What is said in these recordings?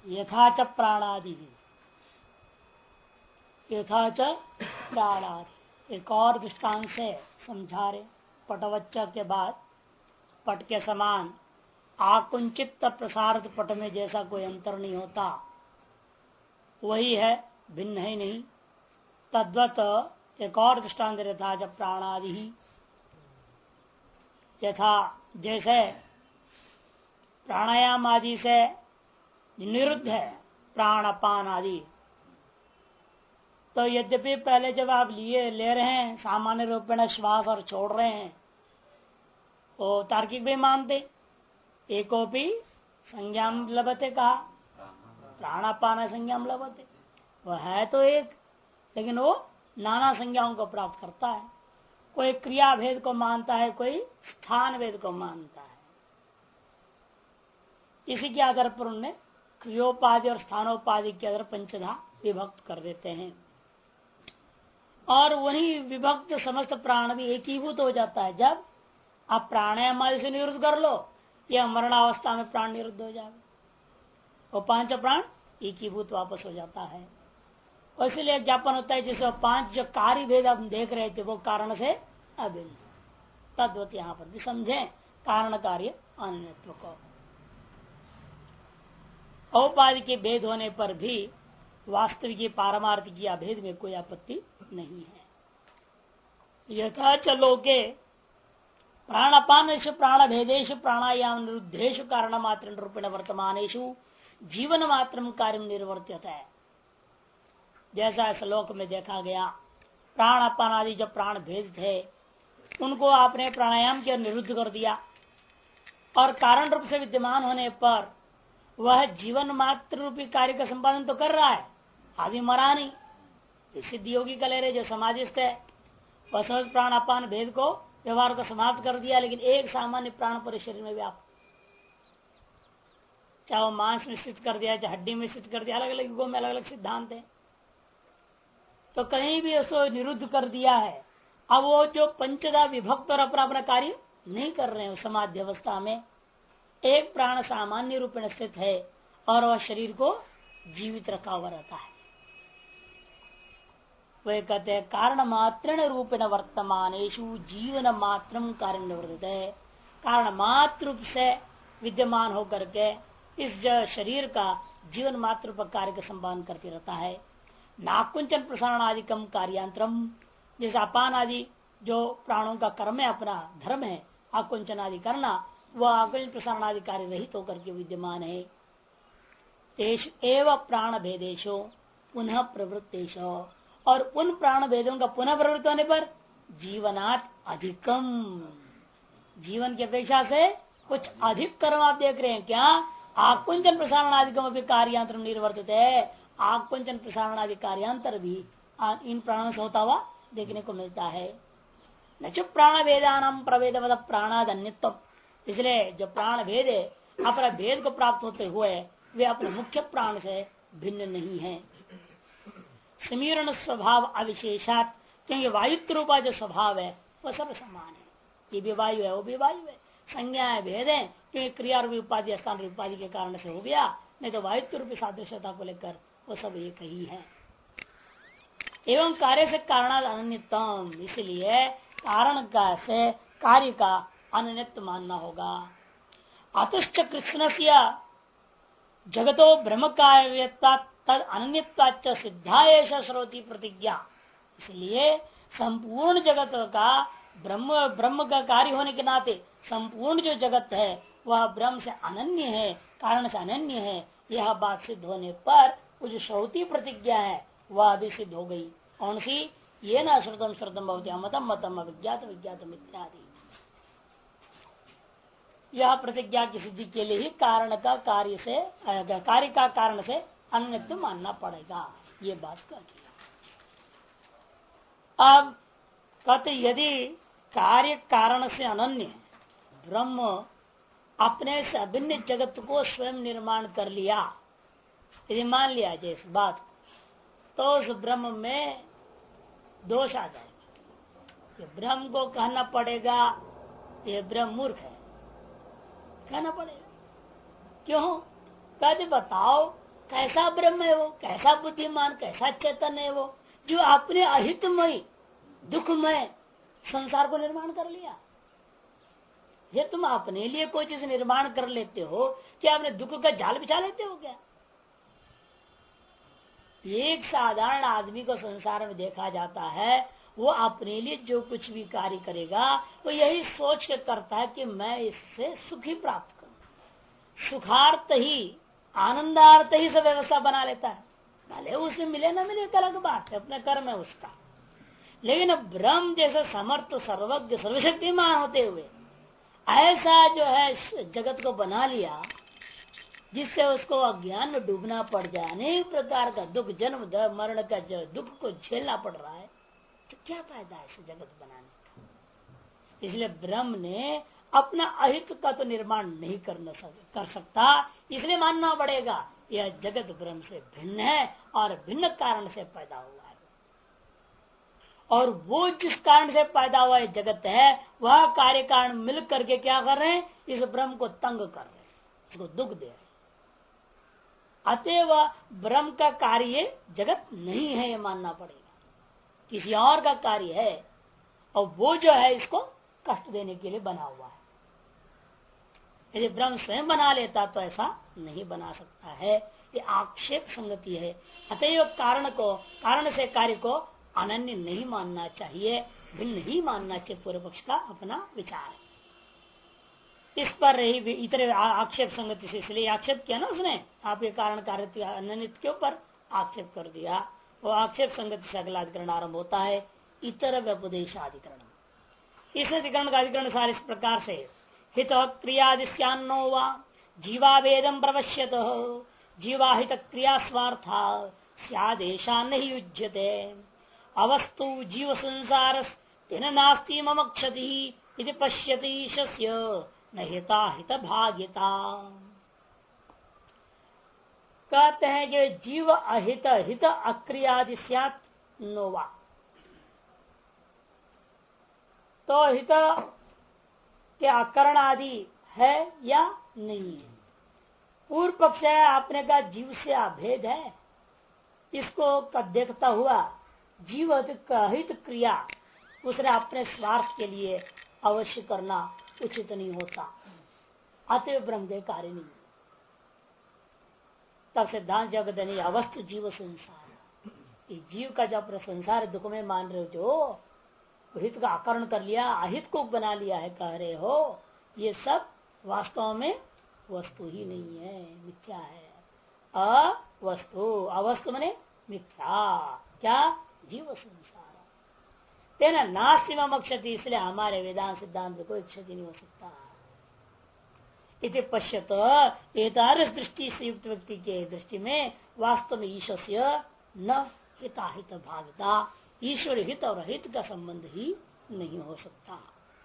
यथा च प्राणादि, यथा च प्राणादि एक और दृष्टांत से समझा रहे। पटवच्च के बाद पट के समान आकुंचित प्रसारित पट में जैसा कोई अंतर नहीं होता, वही है, भिन्न है नहीं। तद्वत एक और दृष्टांत यथा च प्राणादि ही, यथा जैसे प्राणायाम आदि से निरुद्ध है प्राण अपान आदि, तो यद्यपि पहले जब आप ले रहे हैं सामान्य रूप में श्वास और छोड़ रहे हैं, वो तार्किक भी मानते एकोपी संज्ञाम लभते, कहा प्राणापान संज्ञाम लभते, वह है तो एक, लेकिन वो नाना संज्ञाओं को प्राप्त करता है। कोई क्रिया भेद को मानता है, कोई स्थान भेद को मानता है। इसी के आधार पर उन्हें क्रियोपाधि और स्थानोपाधि के आधार पंचधा विभक्त कर देते हैं, और वही विभक्त समस्त प्राण भी एकीभूत हो जाता है। जब आप प्राणायाम आदि से निरुद्ध कर लो, या मरणावस्था में प्राण निरुद्ध हो जाए, वो पांच प्राण एकीभूत वापस हो जाता है। और इसलिए ज्ञापन होता है जिसे पांच जो कार्य भेद हम देख रहे थे वो कारण से अभिन्न, तद्वत यहाँ पर भी समझे कारण कार्य अन्यत्व को। औपाधि के भेद होने पर भी वास्तविक पारमार्थिक अभेद में कोई आपत्ति नहीं है। यथा च लोके प्राणापान प्राण भेदेश प्राणायाम निरुद्धेश कारण मात्र रूपेण वर्तमानेषु जीवन मात्र कार्य निर्वर्तित है। जैसा श्लोक में देखा गया, प्राण अपान आदि जो प्राण भेद थे उनको आपने प्राणायाम के निरुद्ध कर दिया, और कारण रूप से विद्यमान होने पर वह जीवन मात्र रूपी कार्य का संपादन तो कर रहा है, आदि मरा नहीं। सिद्ध योगी का ले रहे जो समाधिस्थ है, वह सहज प्राण अपान भेद को व्यवहार को समाप्त कर दिया, लेकिन एक सामान्य प्राण पर शरीर में व्याप्त, चाहे वो मांस में स्थित कर दिया, चाहे हड्डी में स्थित कर दिया, अलग अलग युगों में अलग अलग सिद्धांत है, तो कहीं भी उसको निरुद्ध कर दिया है। अब वो जो पंचदा विभक्त और अपना अपना कार्य नहीं कर रहे हैं, समाधि अवस्था में एक प्राण सामान्य रूप में स्थित है और वह शरीर को जीवित रखा हुआ रहता है। वे कहते हैं कारण मात्र रूपेण वर्तमानेषु जीवन मात्र कार्य निवर्तित है, कारण मात्र रूप से विद्यमान होकर के इस शरीर का जीवन मात्र पर कार्य का संपादन करते रहता है। नाकुंचन प्रसारण आदिकम कार्यांतरम, जैसे अपान आदि जो प्राणों का कर्म है, अपना धर्म है आकुंचन आदि करना, वह आकुंचन प्रसारण आदि कार्य रहित होकर के विद्यमान है। तेष एव प्राण भेदेशो पुनः प्रवृत्तेशो, और उन प्राण भेदों का पुनः प्रवृत्त होने पर जीवनात् अधिकम, जीवन की अपेक्षा से कुछ अधिक कर्म आप देख रहे हैं। क्या आकुंचन प्रसारण आदिकम अभी कार्यांतर निर्वर्तित है, आकुंचन प्रसारण आदि कार्यांतर भी इन प्राणों से होता हुआ देखने को मिलता है। न च प्राण भेदान प्रभेद प्राणाद अन्यत्व, इसलिए जो प्राण भेद है अपना भेद को प्राप्त होते हुए वे अपने मुख्य प्राण से भिन्न नहीं है। समीरण स्वभाव अविशेषात, क्योंकि वायुत्व रूपा जो स्वभाव है वह सब समान है। ये भी वायु है, वो भी वायु है, संज्ञा है, भेद है, क्योंकि क्रिया रूपी उपाधि स्थान रूपी उपाधि के कारण से हो गया, नहीं तो वायुत्व रूपी सादृश्यता को लेकर वो सब एक ही है। एवं कार्य से कारणाद अनन्यतम, इसलिए कारण का से कार्य का अनन्यत्व मानना होगा। अतुश्च कृष्ण से जगतो ब्रह्म कार्यता तद अनन्यत्वाच्च सिद्धाएश श्रोति प्रतिज्ञा, इसलिए संपूर्ण जगत का ब्रह्म का कार्य होने के नाते संपूर्ण जो जगत है वह ब्रह्म से अनन्य है, कारण से अनन्य है। यह बात सिद्ध होने पर वो जो श्रोति प्रतिज्ञा है वह भी सिद्ध हो गई। कौन सी? ये न श्रुतम श्रुतम भवति अमतम मतम अविज्ञात विज्ञातम इत्यादि। यह प्रतिज्ञा की सिद्धि के लिए ही कारण का कार्य से कार्य का कारण से अन्यत्व मानना पड़ेगा, ये बात कर दिया। अब कहते यदि कार्य कारण से अनन्य ब्रह्म अपने से अभिन्न जगत को स्वयं निर्माण कर लिया, यदि मान लिया जाए इस बात, तो उस ब्रह्म में दोष आ जाएगा। ये ब्रह्म को कहना पड़ेगा ये ब्रह्म मूर्ख है, कहना पड़ेगा। क्यों? कहते बताओ कैसा ब्रह्म है वो, कैसा बुद्धिमान, कैसा चेतन है वो, जो अपने अहितमय दुखमय संसार को निर्माण कर लिया। ये तुम अपने लिए कोई चीज निर्माण कर लेते हो, क्या अपने दुख का जाल बिछा लेते हो क्या? एक साधारण आदमी को संसार में देखा जाता है, वो अपने लिए जो कुछ भी कार्य करेगा वो यही सोच के करता है कि मैं इससे सुखी प्राप्त करूं, सुखार्थ ही आनंदार्थ ही सब व्यवस्था बना लेता है। भले उसे मिले ना मिले अलग बात है, अपना कर्म है उसका। लेकिन ब्रह्म जैसे समर्थ सर्वज्ञ सर्वशक्तिमान होते हुए ऐसा जो है जगत को बना लिया, जिससे उसको अज्ञान में डूबना पड़ जाए, अनेक प्रकार का दुख, जन्म मरण का जो दुख को झेलना पड़ रहा है, तो क्या फायदा है इस जगत बनाने का? इसलिए ब्रह्म ने अपना अहित का तो निर्माण नहीं कर सकता, इसलिए मानना पड़ेगा यह जगत ब्रह्म से भिन्न है और भिन्न कारण से पैदा हुआ है। और वो जिस कारण से पैदा हुआ है जगत है, वह कार्य कारण मिल करके क्या कर रहे हैं? इस ब्रह्म को तंग कर रहे हैं, इसको दुख दे रहे हैं। अतएव ब्रह्म का कार्य जगत नहीं है, ये मानना पड़ेगा, किसी और का कार्य है, और वो जो है इसको कष्ट देने के लिए बना हुआ है। यदि ब्रह्म स्वयं बना लेता तो ऐसा नहीं बना सकता है, ये आक्षेप संगति है। अतएव कारण से कार्य को अनन्य नहीं मानना चाहिए, भिन्न ही मानना चाहिए। पूर्व पक्ष का अपना विचार है इस पर रही इतर आक्षेप संगति से, इसलिए आक्षेप किया ना उसने, आपके कारण कार्य अनन्य के ऊपर आक्षेप कर दिया। वो आक्षेप संगति से अगला अधिकरण आरंभ होता है, इतर व्यपदेशाधिकरण। इस अधिकरण का अधिकरण सारे इस प्रकार से, हित क्रियादिश्यान्नो वा जीवावेदम प्रवश्यत जीवाहित क्रिया स्वार्था स्यादेशा नहीं युज्यते अवस्तु जीव संसार तेन नास्ति मम क्षति इति पश्यति ईशस्य न हिता हित भाग्यता। कहते हैं कि जीव अहित हित अक्रियादि स्यात् नोवा, तो हित के अकरण आदि है या नहीं है? पूर्व पक्ष है, आपने कहा जीव से अभेद है, इसको देखता हुआ जीव हित क्रिया उसने अपने स्वार्थ के लिए अवश्य करना उचित नहीं होता, अतएव ब्रह्म के कार्य नहीं। तब सिद्धांत जगत नहीं, अवस्थ जीव संसार, जीव का जो अपना संसार दुख में मान रहे हो, जो हित का आकरण कर लिया, अहित को बना लिया है, कह रहे हो, ये सब वास्तव में वस्तु ही नहीं है, मिथ्या है। अवस्तु, अवस्तु मने मिथ्या, क्या? जीव संसार तेना नास्ति मम क्षति, इसलिए हमारे वेदांत सिद्धांत में कोई क्षति नहीं हो सकता। इति पश्यत, एतादृश दृष्टि से युक्त व्यक्ति के दृष्टि में वास्तव में ईश्वर न हिताहित भागता, ईश्वर हित और अहित का संबंध ही नहीं हो सकता।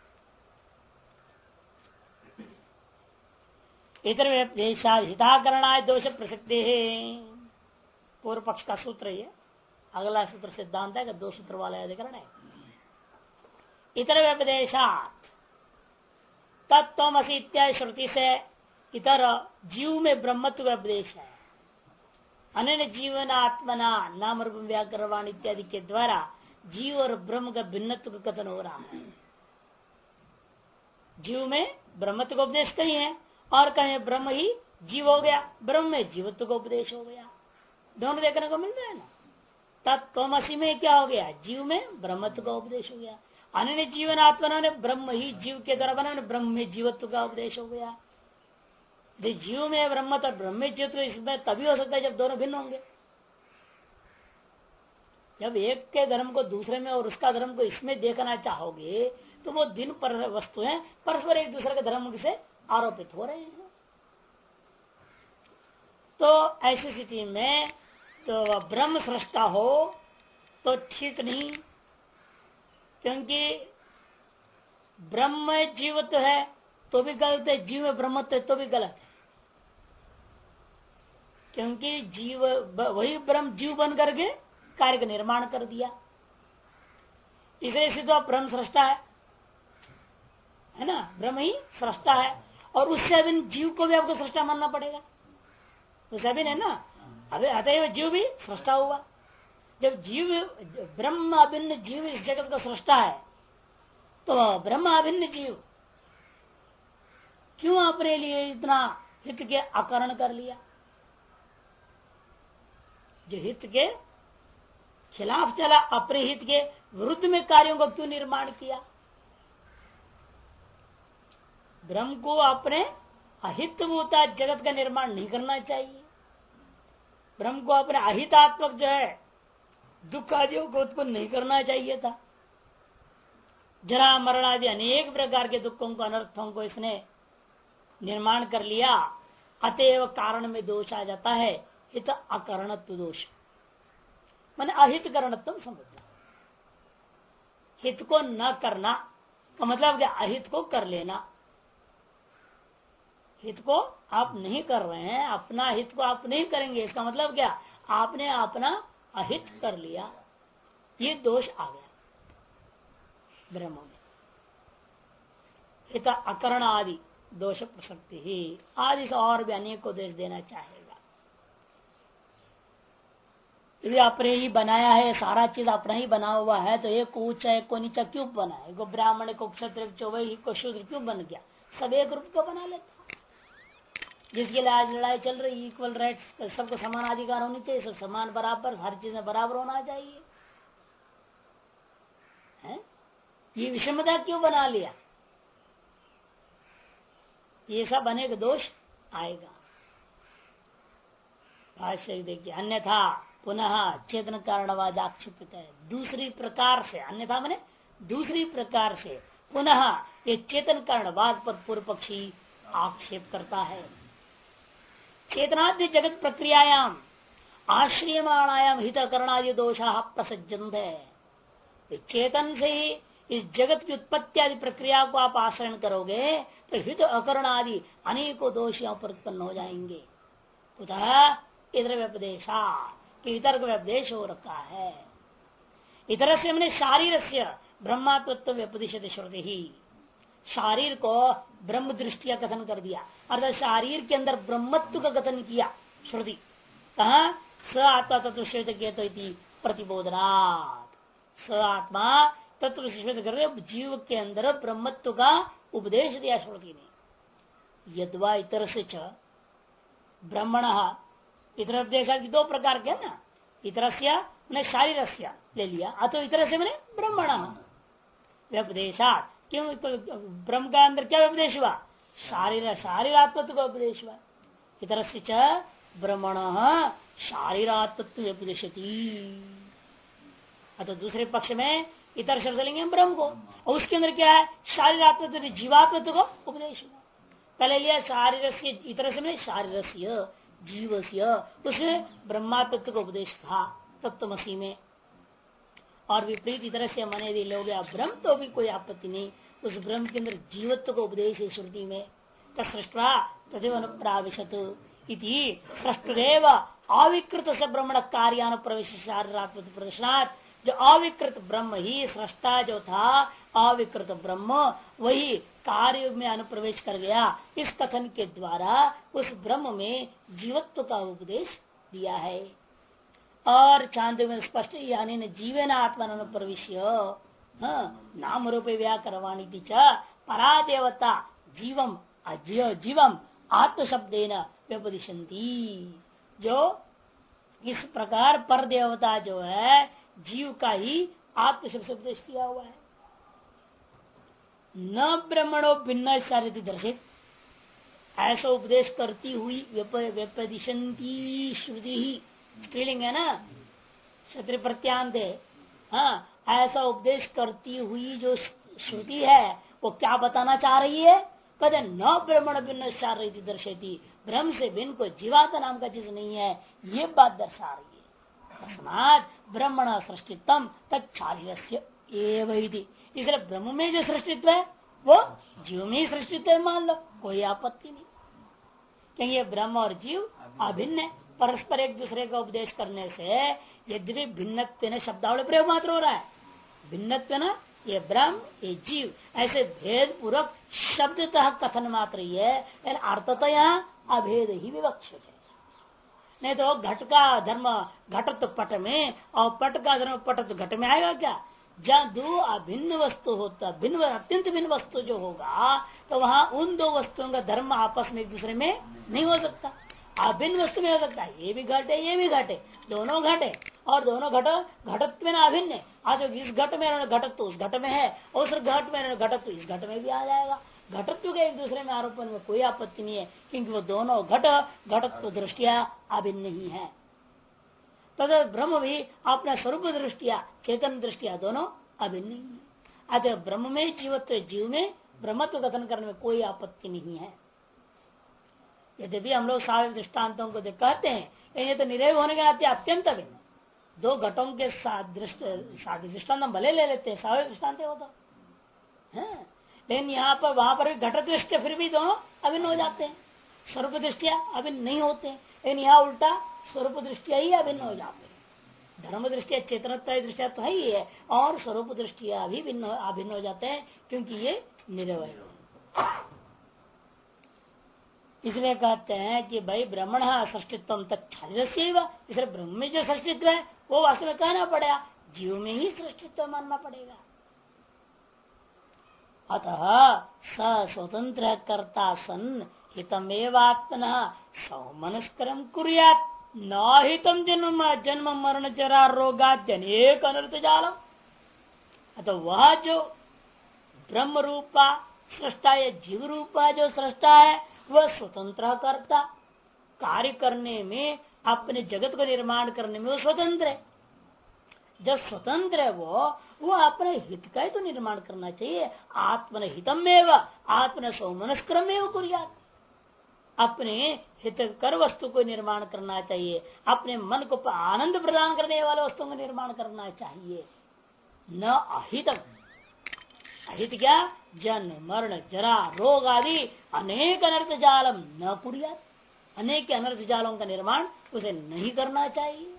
इतर हिताकरणाय दोष प्रसक्ति है, पूर्व पक्ष का सूत्र है। अगला सूत्र सिद्धांत है कि दो सूत्र वाला अधिकरण है। इतर व्यपदेशात तत्त्वमसि इत्यादि श्रुति से इतर जीव में ब्रह्मत्व का उपदेश है। अन्य जीवन आत्मना नाम रूप व्याकरण इत्यादि के द्वारा जीव और ब्रह्म का भिन्नत्व का कथन हो रहा है। जीव में ब्रह्मत्व का उपदेश कहीं है और कहीं ब्रह्म ही जीव हो गया, ब्रह्म में जीवत्व का उपदेश हो गया, दोनों देखने को मिल रहा है ना। तत्त्वमसि में क्या हो गया? जीव में ब्रह्मत्व का उपदेश हो गया। अन्य जीवन आत्मा ने ब्रह्म ही जीव के द्वारा बना, ब्रह्म में जीवत्व का उपदेश हो गया। जीव में ब्रह्मत्व और ब्रह्म में जीवत्व इसमें तभी हो सकता है जब दोनों भिन्न होंगे। जब एक के धर्म को दूसरे में और उसका धर्म को इसमें देखना चाहोगे तो वो दिन पर वस्तु है, परस्पर एक दूसरे के धर्म से आरोपित हो रहे हैं। तो ऐसी स्थिति में तो ब्रह्म सृष्टा हो तो ठीक नहीं, क्योंकि ब्रह्म जीवत्व है तो भी गलत है, जीव में ब्रह्मत्व है तो भी गलत है। क्योंकि जीव वही ब्रह्म जीव बन करके कार्य का निर्माण कर दिया, इसलिए सिद्ध ब्रह्म सृष्टा है ना, ब्रह्म ही सृष्टा है। और उससे अभिन्न जीव को भी आपको सृष्टा मानना पड़ेगा, उससे अभिन्न है ना। अबे अतएव जीव भी सृष्टा हुआ। जब जीव ब्रह्म अभिन्न जीव इस जगत का सृष्टा है तो ब्रह्म अभिन्न जीव क्यों अपने लिए इतना हित के अकरण कर लिया? जो हित के खिलाफ चला, अपने हित के विरुद्ध में कार्यों को क्यों निर्माण किया? ब्रह्म को अपने अहितभूता जगत का निर्माण नहीं करना चाहिए। ब्रह्म को अपने अहितात्मक जो है दुख आदियों को उत्पन्न नहीं करना चाहिए था। जरा मरण आदि अनेक प्रकार के दुखों को, अनर्थों को इसने निर्माण कर लिया। अतएव कारण में दोष आ जाता है, हित अकरणत्व दोष। मैंने अहित करणत्व समझना, हित को न करना का मतलब क्या? अहित को कर लेना। हित को आप नहीं कर रहे हैं, अपना हित को आप नहीं करेंगे, इसका मतलब क्या? आपने अपना अहित कर लिया। ये दोष आ गया ब्रह्म में। हित अकरण आदि दोष प्रसक्ति ही आदि से और भी अनेक को दोष देना चाहेगा। यदि अपने ही बनाया है, सारा चीज अपना ही बना हुआ है, तो एक को ऊंचा एक को नीचा क्यों बना है? को ब्राह्मण को क्षत्रिय चौबई को शूद्र क्यों बन गया? सब एक रूप का बना लेता। जिसके लिए आज लड़ाई चल रही, इक्वल राइट्स, सबको समान अधिकार होने चाहिए, सब समान बराबर, हर चीज में बराबर होना चाहिए है? ये विषमता क्यों बना लिया? ये सब अनेक दोष आएगा। भाष्य देखिए, अन्यथा पुनः चेतन कारणवाद आक्षेपित है। दूसरी प्रकार से, अन्यथा माने दूसरी प्रकार से पुनः ये चेतन कारणवाद पर पूर्व पक्षी आक्षेप करता है। चेतनाद्य जगत प्रक्रियायाम आश्रयमाणायाम हित करणादि दोषा प्रसज्जंत है। चेतन से ही इस जगत की उत्पत्ति आदि प्रक्रिया को आप आश्रय करोगे तो हित अकरण आदि अनेकों दोष यहाँ पर उत्पन्न हो जाएंगे। कुतः इतर व्यपदेशा, इतर का व्यपदेश हो रखा है। इतर से मैंने शारीर से ब्रह्मात्मत्व व्यपदिशत श्रुति ही, शारीर को ब्रह्म दृष्टिया कथन कर दिया, अर्थात शारीर के अंदर ब्रह्मत्व का कथन किया श्रुति। कहा स आत्मा तत्व श्वेत प्रतिबोधनात्, स आत्मा तत्व श्वेत कर जीव के अंदर ब्रह्मत्व का उपदेश दिया श्रुति ने। यद्वा इतर से ब्रह्मण, इतर उपदेश दो प्रकार के ना, इतरस्य मैंने शारीरस्य ले लिया, अथवा इतर से मैंने ब्रह्मण व्यपदेशात। क्यों? ब्रह्म का अंदर क्या उपदेश हुआ? शारीरात्मत्व का उपदेश हुआ। इतर से ब्रह्मण शारीरात्मत्व उपदेशति। अतः दूसरे पक्ष में इतर शब्द लेंगे ब्रह्म को, और उसके अंदर क्या है? शारीरात्मत्व जीवात्मत्व का उपदेश हुआ। पहले लिया शारीर से, इतर से मैंने शारीरस्य जीवस्य, उसमें ब्रह्मात्मत्व का उपदेश था तत्वमसी में। और विपरीत इतर से मन यदि लोग ब्रह्म तो भी कोई आपत्ति नहीं, उस ब्रह्म के अंदर जीवत्व का उपदेश है श्रुति में। तस्पृष्टा तदेव अनुप्राविशत इति सृष्टुरेव अविकृत से ब्रह्मण कार्यानुप्रवेश शारीरात्मक प्रदर्शनात्। जो अविकृत ब्रह्म ही सृष्टा जो था, अविकृत ब्रह्म वही कार्य में अनुप्रवेश कर गया। इस कथन के द्वारा उस ब्रह्म में जीवत्व का उपदेश दिया है। और चांद में स्पष्ट यानी जीवेन आत्मा अनुप्रविश्य नाम रूपे व्याकरवाणी परा देवता जीवम जीवम आत्मशब्देन व्यपदिशन्ति। जो इस प्रकार पर देवता जो है जीव का ही आत्मशब्द से उपदेश किया हुआ है। न ब्रह्मणो भिन्न शारीरिक दर्शित, ऐसा उपदेश करती हुई व्यपदिशन्ति श्रुति ही, स्त्रीलिंग है ना, क्षत्रिय प्रत्यांत है। हाँ, ऐसा उपदेश करती हुई जो श्रुति है वो क्या बताना चाह रही है? कहते न ब्रह्मण भिन्न शारीरिक दर्शती, ब्रह्म से भिन्न कोई जीवात्मा नाम का चीज नहीं है, ये बात दर्शा रही है। तस्मात् ब्रह्मण सृष्टित्व तत्शारीरस्य एव इति। इसलिए ब्रह्म में जो सृष्टित्व है वो जीव में ही सृष्टित्व है, मान लो, कोई आपत्ति नहीं। क्योंकि ब्रह्म और जीव अभिन्न है, परस्पर एक दूसरे का उपदेश करने से यद्यपि भिन्नत्व शब्दावली प्रयोग मात्र हो रहा है, भिन्नत्व न ये ब्रह्म ये जीव ऐसे भेद पूर्वक शब्दतः कथन मात्र ही है, लेकिन अर्थतः यहाँ अभेद ही विवक्षित है। नहीं तो घट का धर्म घटत्व पट में और पट का धर्म पटत्व घट में आएगा क्या? जहाँ दो अभिन्न वस्तु होता, भिन्न अत्यंत भिन्न वस्तु जो होगा तो वहां उन दो वस्तुओं का धर्म आपस में एक दूसरे में नहीं हो सकता। अभिन्न वस्तु में हो सकता है, ये भी घट है ये भी घट है, दोनों घट है और दोनों घटत्व में अभिन्न है। आज इस घट में घटत्व उस घट में है और उस घट में घटत्व इस घट में भी आ जाएगा। घटत्व के एक दूसरे में आरोपण में कोई आपत्ति नहीं है, क्योंकि वो दोनों घटत्व दृष्टिया अभिन्न ही है। तो ब्रह्म भी अपना स्वरूप दृष्टिया चेतन दृष्टिया दोनों अभिन्न ही है। अतः ब्रह्म में जीवत्व, जीव में ब्रह्मत्व कथन करने में कोई आपत्ति नहीं है। यद्यपि हम लोग सारे दृष्टान्तों को कहते हैं, ये तो निरय होने के नाते अत्यंत अभिन्न, दो घटों के साथ दृष्टान्त हम भले ले लेते हैं, सारे दृष्टान्त होता है, लेकिन यहाँ पर वहां पर भी घट दृष्टि फिर भी दोनों अभिन्न हो जाते हैं, स्वरूप दृष्टिया अभिन्न नहीं होते हैं। लेकिन यहाँ उल्टा स्वरूप दृष्टिया ही अभिन्न हो जाते हैं। धर्म दृष्टिया चेतनत्व दृष्टिया तो है ही है, और स्वरूप दृष्टिया भी अभिन्न हो जाते हैं, क्योंकि ये निरवय। इसलिए कहते हैं कि भाई ब्रह्मण सृष्टित्व तत्व, इसलिए ब्रह्म में जो सृष्टित्व है वो वास्तव में कहना पड़ेगा, जीव में ही सृष्टित्व मानना पड़ेगा। अतः स स्वतंत्र कर्ता सन हितमेवात्मन सौमनस्करम कुर्यात् न हितम जन्म मरण जरा रोगाद्यनेक अनर्थ जालम। अतः वह जो ब्रह्म रूपा सृष्टा या जीव रूपा जो सृष्टा है वह स्वतंत्र कर्ता, कार्य करने में अपने जगत को निर्माण करने में वो स्वतंत्र है। जब स्वतंत्र है वो अपने हित का ही तो निर्माण करना चाहिए। आत्मन हितमेव आत्मन सौमनस्करमेव कुर्यात्, अपने हित कर वस्तु को निर्माण करना चाहिए, अपने मन को आनंद प्रदान करने वाले वस्तुओं का निर्माण करना चाहिए। न अहितम, अहित क्या? जन्म मरण जरा रोग आदि अनेक अनर्थ जालम न कुर्यात्, अनेक अनर्थ जालों का निर्माण उसे नहीं करना चाहिए।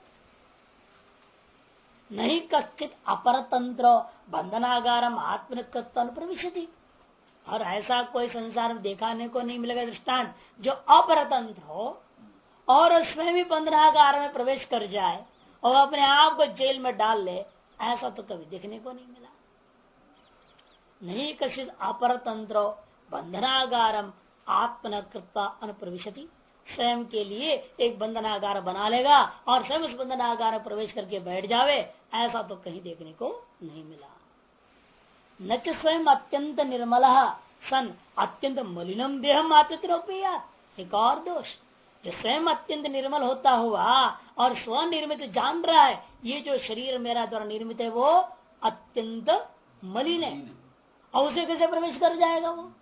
नहीं कश्चित अपरतंत्र बंधनागारम आत्मनिकत्व प्रविशति, और ऐसा कोई संसार में देखाने को नहीं मिलेगा दृष्टांत जो अपरतंत्र हो और स्वयं भी बंधनागार में प्रवेश कर जाए और अपने आप को जेल में डाल ले, ऐसा तो कभी देखने को नहीं मिला। नहीं कशित अपरतंत्र बंधनागारम आत्मनकृत्वा अनुप्रविशति, स्वयं के लिए एक बंधनागार बना लेगा और स्वयं उस बंधनागार में प्रवेश करके बैठ जावे, ऐसा तो कहीं देखने को नहीं मिला। न च स्वयं अत्यंत निर्मल सन अत्यंत मलिनम देहम आत्मत्रोपया, एक और दोष, जो स्वयं अत्यंत निर्मल होता हुआ और स्वनिर्मित जान रहा है ये जो शरीर मेरा द्वारा निर्मित है वो अत्यंत मलिन है, और उसे कैसे प्रवेश कर जाएगा वो?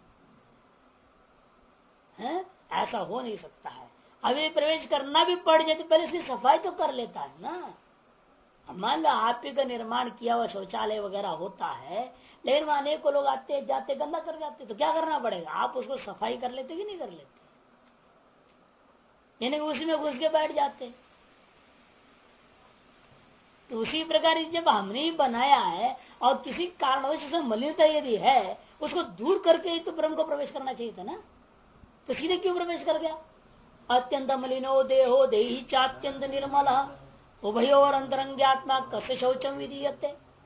है? ऐसा हो नहीं सकता है। अभी प्रवेश करना भी पड़ जाए तो पहले से सफाई तो कर लेता है ना। मान लो आप ही का निर्माण किया हुआ शौचालय वगैरह होता है, लेकिन वहां अनेकों लोग आते जाते गंदा कर जाते, तो क्या करना पड़ेगा? आप उसको सफाई कर लेते कि नहीं कर लेते? यानी उसी में घुस के बैठ जाते। तो उसी प्रकार जब हमने ही बनाया है और किसी कारणवश से मलिनता यदि है उसको दूर करके ही तो ब्रह्म को प्रवेश करना चाहिए था ना, तो सीधे क्यों प्रवेश कर गया? अत्यंत मलिनो देहो देही चात्यंत निर्मल उभयोर अंतरंग्यात्मा कस्य शौचम विधीयते।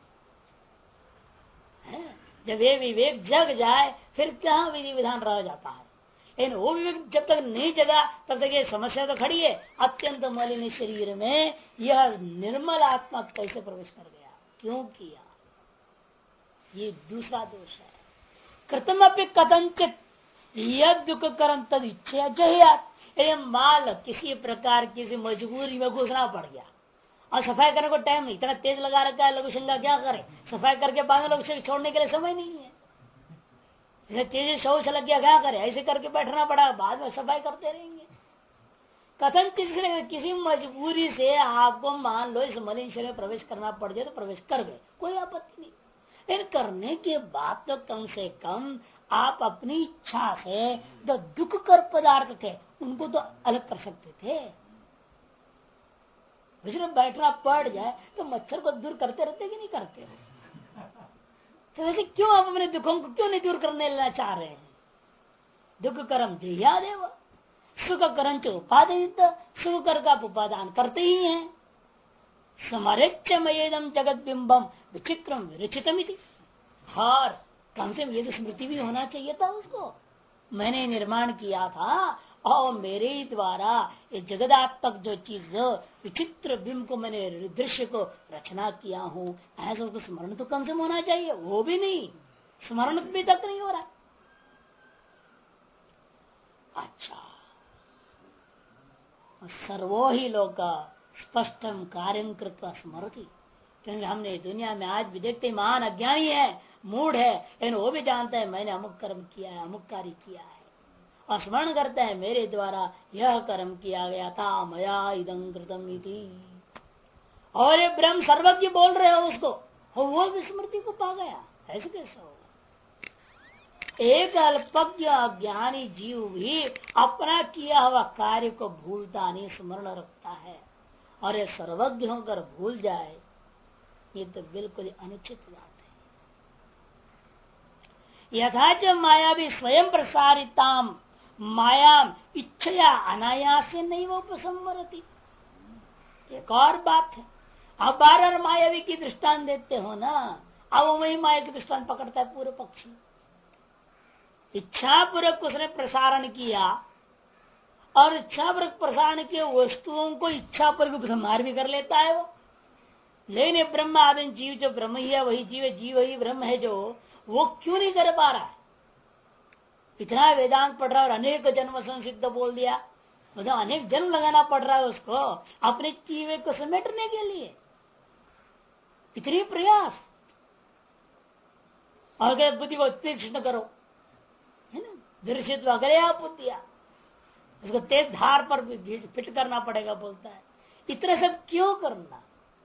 जब ये विवेक जग जाए फिर क्या विधि विधान रह जाता है, लेकिन वो विवेक जब तक नहीं जगा तब तक ये समस्या तो खड़ी है। अत्यंत मलिन शरीर में यह निर्मल आत्मा कैसे प्रवेश कर गया, क्यों किया? ये दूसरा दोष है। कृतम अपनी कथनचित यद दुख कर्म तद इच्छा जहियात, माल किसी प्रकार किसी मजबूरी में घुसना पड़ गया और सफाई करने को टाइम नहीं, इतना तेज लगा रखा है, लघु शंका क्या करे? सफाई करके बाद में लोग छोड़ने के लिए समय नहीं है, इतना तेज शौच लग गया क्या करे? ऐसे करके बैठना पड़ा, बाद में सफाई करते रहेंगे। कथन चीज किसी मजबूरी से आपको मान लो इस मलिन शरीर में प्रवेश करना पड़ जाए तो प्रवेश कर गए, कोई आपत्ति नहीं। लेकिन करने के बाद तो कम से कम आप अपनी इच्छा से जो दुख कर पदार्थ थे उनको तो अलग कर सकते थे। सिर्फ बैठना पड़ जाए तो मच्छर को दूर करते रहते कि नहीं करते हो? तो वैसे क्यों आप अपने दुखों को क्यों नहीं दूर करने लेना चाह रहे हैं? दुख कर्म जहिया देव, सुख करंच उपादित, सुख कर का उपादान करते ही हैं। समरेचमयेदम जगत बिंबम विचित्रम विरचितम। और कम से कम ये तो स्मृति भी होना चाहिए था उसको, मैंने निर्माण किया था और मेरे द्वारा ये जगदात्मक जो चीज विचित्र बिंब को, मैंने दृश्य को रचना किया हूं, ऐसा उसको स्मरण तो कम से कम होना चाहिए। वो भी नहीं, स्मरण भी तक नहीं हो रहा। अच्छा, सर्वो ही लोग स्पष्टम कार्यं कृत्वा स्मरति। क्योंकि हमने दुनिया में आज भी देखते महान अज्ञानी है, मूढ़ है, लेकिन वो भी जानता है मैंने अमुक कर्म किया है, अमुक कार्य किया है, और स्मरण करता है मेरे द्वारा यह कर्म किया गया था, मया इदं कृतम इति। और ये ब्रह्म सर्वज्ञ बोल रहे हो उसको, और वो विस्मृति को पा गया, ऐसे कैसे होगा? एक अल्पज्ञ अज्ञानी जीव भी अपना किया हुआ कार्य को भूलता नहीं, स्मरण रखता है, और ये सर्वज्ञ होकर भूल जाए, ये तो बिल्कुल अनुचित बात है। यथाच माया भी स्वयं प्रसारिताम माया इच्छया अनायास से नहीं वो उपसंवरती। एक और बात है, अब बार मायावी की दृष्टांत देते हो ना, अब वही माया की दृष्टांत पकड़ता है पूर्व पक्षी। इच्छापूर्वक उसने प्रसारण किया, और इच्छापूर्वक प्रसारण के वस्तुओं को इच्छापूर्वक उपसंहार भी कर लेता है वो। लेकिन ब्रह्म आदि जीव जो ब्रह्म ही है वही जीव है, जीव ही ब्रह्म है, जो वो क्यों नहीं कर पा रहा है? इतना वेदांत पढ़ रहा है और अनेक जन्म संसिद्ध बोल दिया, मतलब अनेक जन्म लगाना पड़ रहा है उसको अपने जीव को समेटने के लिए, इतनी प्रयास। और क्या बुद्धि को तीक्ष्ण करो, है ना, दृश्य अगर आप बुद्धिया उसको तेज धार पर फिट करना पड़ेगा, बोलता है। इतने सब क्यों करना,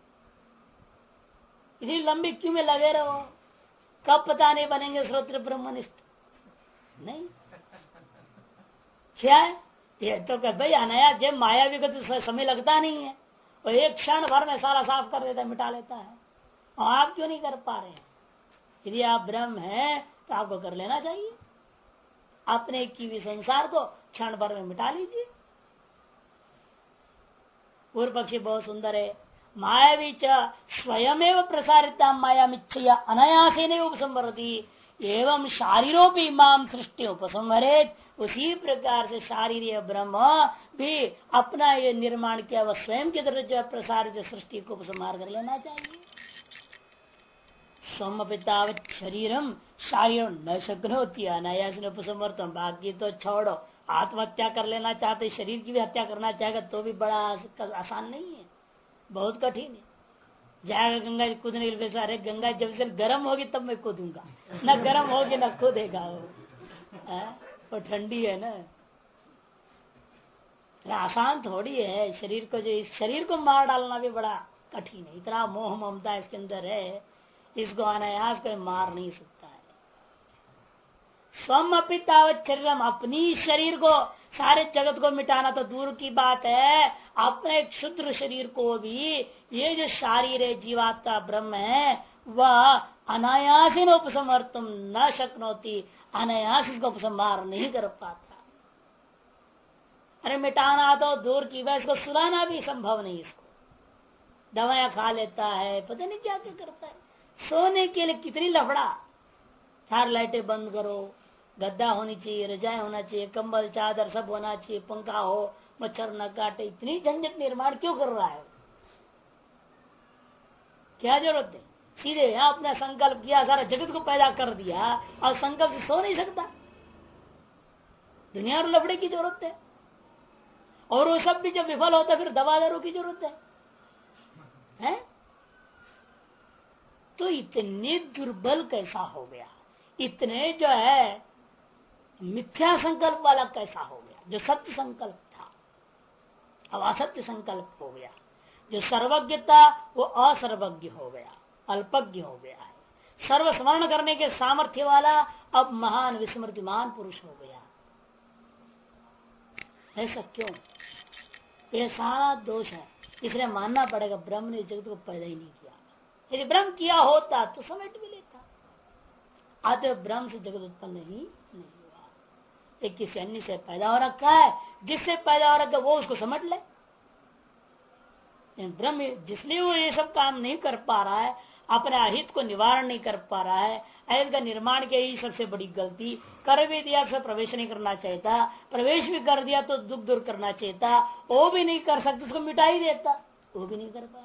इतनी लंबी क्यों में लगे रहो? कब पता नहीं बनेंगे श्रोत्र ब्रह्मनिष्ठ? नहीं, क्या है ये तो भाई अनाया जब मायावी का तो समय लगता नहीं है, वो एक क्षण भर में सारा साफ कर देता है, मिटा लेता है। और आप क्यों नहीं कर पा रहे हैं? यदि आप ब्रह्म हैं तो आपको कर लेना चाहिए, अपने की भी संसार को क्षण भर में मिटा लीजिए। पूर्व पक्षी बहुत सुंदर है, मायावी च स्वयमेव प्रसारिता माया मिच्छया अनायासेन उपसंवरति एवं शारीरोपी इमाम सृष्टि उपसंहरेत। उसी प्रकार से शारीरिक ब्रह्म भी अपना ये निर्माण किया वह स्वयं के द्वारा जो प्रसारित सृष्टि को उपसंहार कर लेना चाहिए। सोमपितावत शरीरम शारीर न शक्न होती अनायास उपसमर्थम। बाकी तो छोड़ो, आत्महत्या कर लेना चाहते, शरीर की भी हत्या करना चाहेगा तो भी बड़ा आसान नहीं है, बहुत कठिन है। जाएगा गंगा जी कूदने के लिए, अरे गंगा जब से गर्म होगी तब मैं कूदूंगा, न गर्म होगी न कूदेगा वो ठंडी है ना, आसान थोड़ी है। शरीर को जो इस शरीर को मार डालना भी बड़ा कठिन है, इतना मोह ममता इसके अंदर है, इसको अनायास कोई मार नहीं सकता है। स्वम अपितावत शरीरम, अपनी शरीर को सारे जगत को मिटाना तो दूर की बात है, अपने क्षुद्र शरीर को भी ये जो शारीर है जीवात्मा ब्रह्म है वह अनायास उपसमर्थम न शक्नोती, अनायास इसको उपसंहार नहीं कर पाता। अरे मिटाना तो दूर की बात, इसको सुलाना भी संभव नहीं। इसको दवाएं खा लेता है, पता नहीं क्या क्या करता है। सोने के लिए कितनी लफड़ा, चार लाइटें बंद करो, गद्दा होनी चाहिए, रजाई होना चाहिए, कंबल चादर सब होना चाहिए, पंखा हो, मच्छर न काटे, इतनी झंझट निर्माण क्यों कर रहा है? क्या जरूरत है? सीधे यहाँ अपना संकल्प किया, सारा जगत को पैदा कर दिया और संकल्प से सो नहीं सकता। दुनिया और लफड़े की जरूरत है, और वो सब भी जब विफल होता है फिर दवा दारू की जरूरत है? तो इतने दुर्बल कैसा हो गया, इतने जो है मिथ्या संकल्प वाला कैसा हो गया? जो सत्य संकल्प था अब असत्य संकल्प हो गया, जो सर्वज्ञ था वो असर्वज्ञ हो गया, अल्पज्ञ हो गया है। सर्व स्मरण करने के सामर्थ्य वाला अब महान विस्मृतिमान पुरुष हो गया। ऐसा क्यों? यह सारा दोष है, इसलिए मानना पड़ेगा ब्रह्म ने जगत को पैदा ही नहीं किया। यदि ब्रह्म किया होता तो समेट भी लेता। अतः ब्रह्म से जगत उत्पन्न ही नहीं हुआ। एक किसी अन्य से पैदा हो रखा है, जिससे पैदा हो रखा है वो उसको समझ ले। ब्रह्म जिसलिए वो ये सब काम नहीं कर पा रहा है, अपने अहित को निवारण नहीं कर पा रहा है, अहित का निर्माण किया ही सबसे बड़ी गलती। कर भी दिया तो प्रवेश नहीं करना चाहिए था, प्रवेश भी कर दिया तो दुख दूर करना चाहिए था, वो भी नहीं कर सकते, उसको मिटा ही देता, वो भी नहीं कर पा रहा।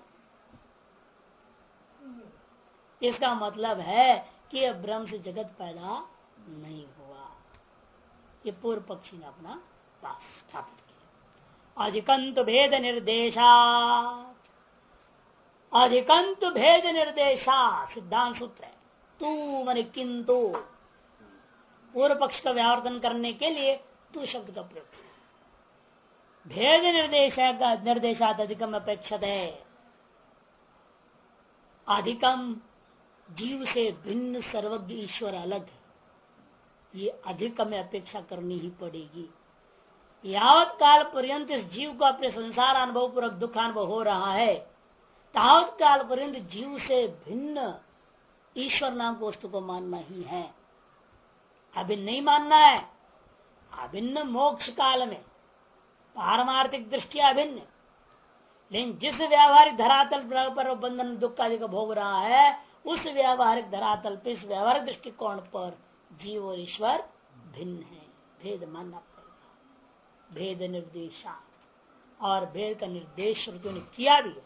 इसका मतलब है कि यह ब्रह्म से जगत पैदा नहीं हुआ। ये पूर्व पक्षी ने अपना बात स्थापित किया। अधिकंतु भेद निर्देशा, अधिकंतु भेद निर्देशा सिद्धांत सूत्र है। तू मन किंतु, पूर्व पक्ष का व्यावर्तन करने के लिए तू शब्द का प्रयोग किया। भेद निर्देशात अधिकम अपेक्षित है। अधिकम जीव से भिन्न सर्वज्ञ ईश्वर अलग है, ये अधिक में अपेक्षा करनी ही पड़ेगी। यावत काल पर्यंत इस जीव को अपने संसार अनुभव पूर्वक दुखानुभव हो रहा है, तावत काल पर्यंत जीव से भिन्न ईश्वर नाम को वस्तु को मानना ही है, अभिन्न नहीं मानना है। अभिन्न मोक्ष काल में पारमार्थिक दृष्टि अभिन्न, लेकिन जिस व्यावहारिक धरातल पर बंधन दुख आदि का भोग रहा है, उस व्यावहारिक धरातल पर, इस व्यावहारिक दृष्टिकोण पर जीव और ईश्वर भिन्न है। भेद मानना पड़ेगा। भेद निर्देशा, और भेद का निर्देश श्रुतियों ने किया भी है,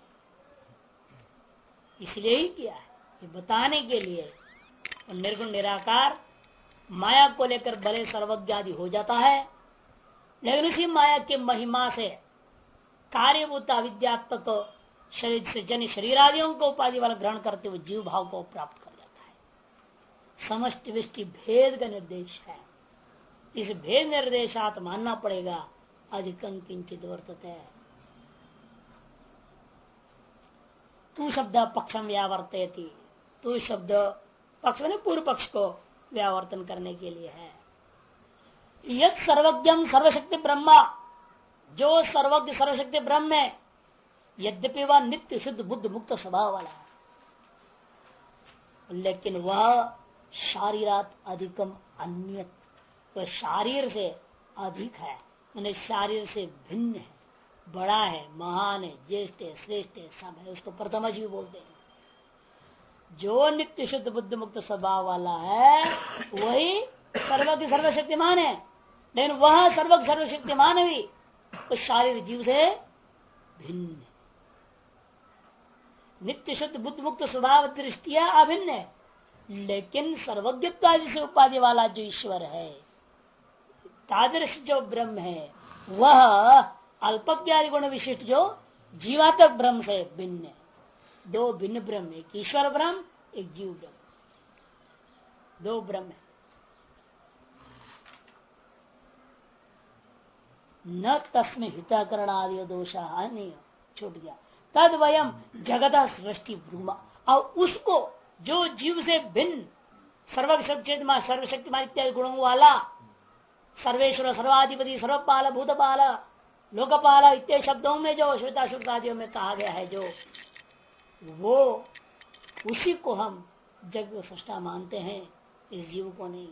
इसलिए ही किया है, ये बताने के लिए। निर्गुण निराकार माया को लेकर भले सर्वज्ञ आदि हो जाता है, लेकिन उसी माया की महिमा से कार्यभूत अविद्यात्मक शरीर से जन शरीर आदियों को उपाधि वाला ग्रहण करते हुए जीव भाव को प्राप्त कर जाता है। समष्टि विष्टि भेद का निर्देश है, इस भेद निर्देशात मानना पड़ेगा। अधिकं किंचित वर्तते, तू शब्द पक्षम व्यावर्तयति, तू शब्द पक्ष में पूर्व पक्ष को व्यावर्तन करने के लिए है। यद सर्वज्ञम सर्वशक्ति ब्रह्मा, जो सर्वज्ञ सर्वशक्ति ब्रह्म है, यद्यपि वह नित्य शुद्ध बुद्ध मुक्त स्वभाव वाला है, लेकिन वह शारीरात अधिकम अन्यत, वह शारीर से अधिक है, उन्हें शारीर से भिन्न है, बड़ा है, महान है, ज्येष्ठ है, श्रेष्ठ है, सब है, उसको प्रथमज भी बोलते हैं। जो नित्य शुद्ध बुद्ध मुक्त स्वभाव वाला है वही सर्वज्ञ सर्वशक्तिमान है, लेकिन वह सर्वज्ञ सर्वशक्तिमान भी उस शारीर जीव से भिन्न है। नित्य शुद्ध बुद्ध मुक्त स्वभाव दृष्टिया अभिन्न है, लेकिन सर्वज्ञत्व आदि से उपाधि वाला जो ईश्वर है, तादृश जो ब्रह्म है, वह अल्पज्ञादि गुण विशिष्ट जो जीवात्मक ब्रह्म से भिन्न है। दो भिन्न ब्रह्म, एक ईश्वर ब्रह्म, एक जीव ब्रह्म, दो ब्रह्म है। न तस्में हितकरण आदि दोषा नहीं, छूट गया। तद वयम जगत सृष्टि भ्रूमा, और उसको जो जीव से भिन्न सर्वशक्तिमान इत्यादि गुणों वाला सर्वेश्वर सर्वाधिपति सर्वपाल भूतपाल लोकपाल इत्यादि शब्दों में जो श्वेताश्वत आदियों में कहा गया है, जो वो उसी को हम जगत सृष्टा मानते हैं, इस जीव को नहीं।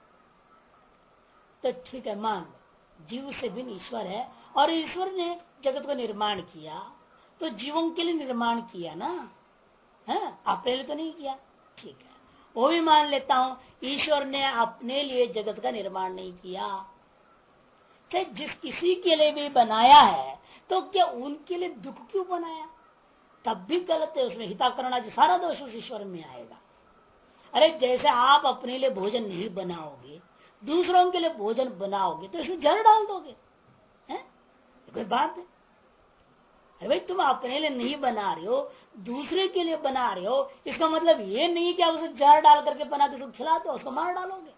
तो ठीक है, मान जीव से भिन्न ईश्वर है, और ईश्वर ने जगत को निर्माण किया तो जीवों के लिए निर्माण किया ना, है अपने लिए तो नहीं किया। ठीक है, वो भी मान लेता हूं, ईश्वर ने अपने लिए जगत का निर्माण नहीं किया। चाहे जिस किसी के लिए भी बनाया है, तो क्या उनके लिए दुख क्यों बनाया? तब भी गलत है, उसमें हिताकरणा सारा दोष उस ईश्वर में आएगा। अरे जैसे आप अपने लिए भोजन नहीं बनाओगे, दूसरों के लिए भोजन बनाओगे, तो इसमें जहर डाल दोगे, है कोई बात है? अरे भाई तुम अपने लिए नहीं बना रहे हो, दूसरे के लिए बना रहे हो, इसका मतलब ये नहीं कि आप उसे जहर डाल करके बना के तुम खिलाते हो, उसको मार डालोगे।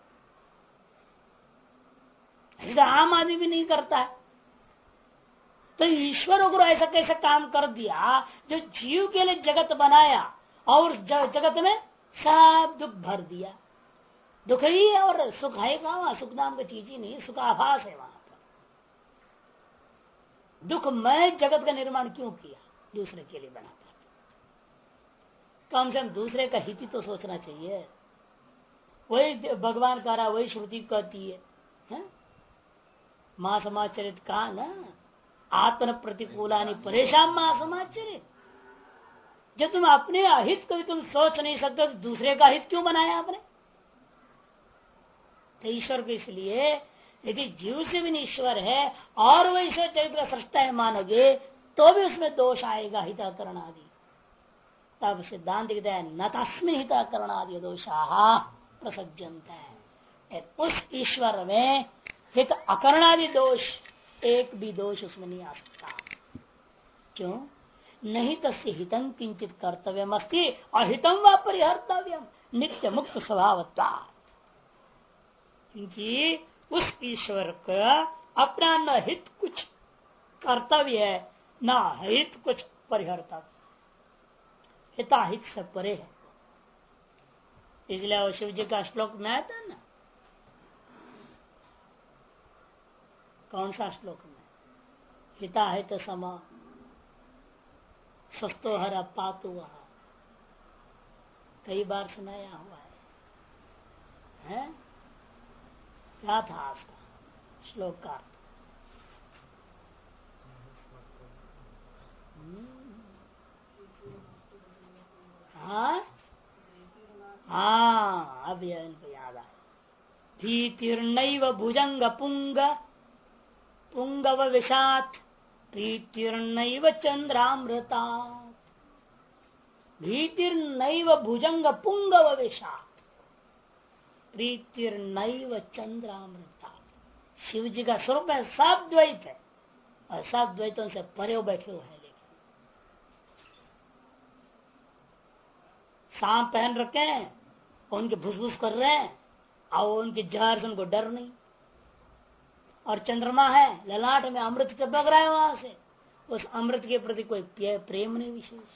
ऐसा आम आदमी भी नहीं करता है। तो ईश्वर अगर ऐसा कैसा काम कर दिया, जो जीव के लिए जगत बनाया और जगत में सब दुख भर दिया। दुख ही है और सुख है कहां? सुख नाम की चीज ही नहीं, सुखाभास है वहां पर। दुखमय जगत का निर्माण क्यों किया? दूसरे के लिए बनाकर। कम से कम दूसरे का हित ही तो सोचना चाहिए। वही भगवान कह रहा, वही श्रुति कहती है? मां समाचरित का न आत्म प्रतिकूलानी परेशान मां समाचरित। जब तुम अपने अहित को भी तुम सोच नहीं सकते तो दूसरे का हित क्यों बनाया आपने? तो ईश्वर को इसलिए यदि जीव से भी ईश्वर है और वह ईश्वर चरित्र सृष्टा है मानोगे तो भी उसमें दोष आएगा हिताकरण आदि। तब सिद्धांत कहता है न तस्मिन् हिताकरण आदि दोषा प्रसज्जंत है। उस ईश्वर में हित अकरणादि दोष एक भी दोष उसमें नहीं आ सकता। क्यों? नहीं तस्य हितं किंचित कर्तव्यम अस्ति अहितं व परिहर्तव्यम नित्य मुक्त स्वभावत्वा। क्योंकि उस ईश्वर का अपना न हित कुछ कर्तव्य है न हित कुछ परिहर्तव्य, हिताहित से परे है। इसलिए वो शिव जी का श्लोक में आया था ना, कौन सा श्लोक में? हिताहित सम स्वस्थो हर पातु वह, कई बार सुनाया हुआ है? क्या था उसका श्लोक का? हाँ अब इनको याद आया। भीतिर्नैव भुजंग पुंग पुंगव विषात प्रीतिर्नैव चंद्रामृता। भीतिर्नैव भुजंग पुंगव विषात प्रीतिर्नैव चंद्रामृता। शिव जी का स्वरूप है सब द्वैत है और सब द्वैतों से परे बैठे हुए हैं। सांप पहन रखे हैं, उनके भुसभुस कर रहे हैं और उनके जहर से उनको डर नहीं। और चंद्रमा है, ललाट में अमृत चपक रहा है, वहां से उस अमृत के प्रति कोई प्रेम नहीं विशेष।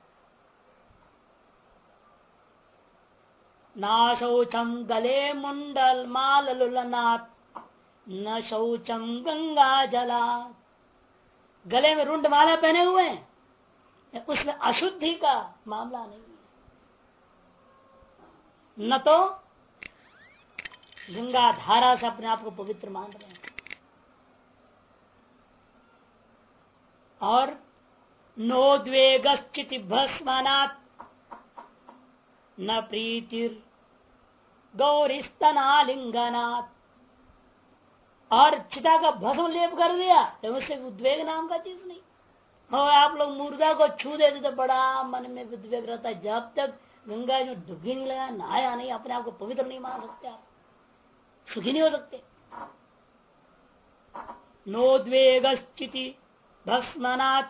ना शौचम गले मुंडल माल लुलनाथ न शौचम गंगा जला। गले में रुंड माला पहने हुए हैं, उसमें अशुद्धि का मामला नहीं है। न तो गंगा धारा से अपने आप को पवित्र मान रहे हैं और नोद्वेगश्चिति भस्मनात् न प्रीतिर गौरीस्तनालिंगनात्। और चिता का भस्म लेप कर दिया तो उससे उद्वेग नाम का चीज नहीं हो। आप लोग मुर्दा को छू देते तो बड़ा मन में उद्वेग रहता है। जब तक गंगा में डुबकी नहीं लगा, नहाया नहीं, अपने आप को पवित्र नहीं मान सकते, आप सुखी नहीं हो सकते। नोद्वेगश्चिति भस्मनात्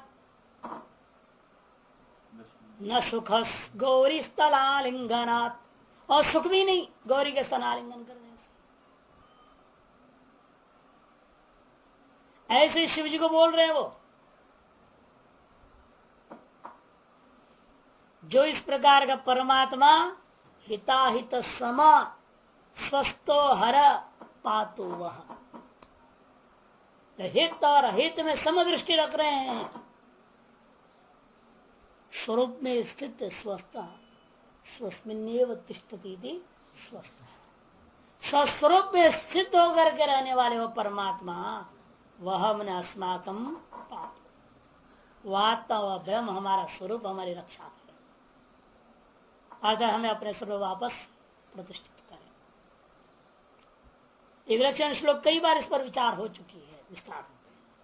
न सुख गौरी स्थलालिंगनात्। और सुख भी नहीं गौरी के स्तनालिंगन करने से। ऐसे शिव जी को बोल रहे हैं वो जो इस प्रकार का परमात्मा हिताहित समा स्वस्थो हर पातु वह, हित और अहित में समदृष्टि रख रहे हैं। स्वरूप में स्थित स्वस्थ स्वस्मिन्नेव तिष्ठति स्वस्थ। स्वस्वरूप में स्थित होकर के रहने वाले वो परमात्मा वह मन अस्माकम पातु, वह आत्मा वह ब्रह्म हमारा स्वरूप हमारी रक्षा करे, अतः हमें अपने स्वरूप वापस प्रतिष्ठित करें। ये विलक्षण श्लोक कई बार इस पर विचार हो चुकी है विस्तार में।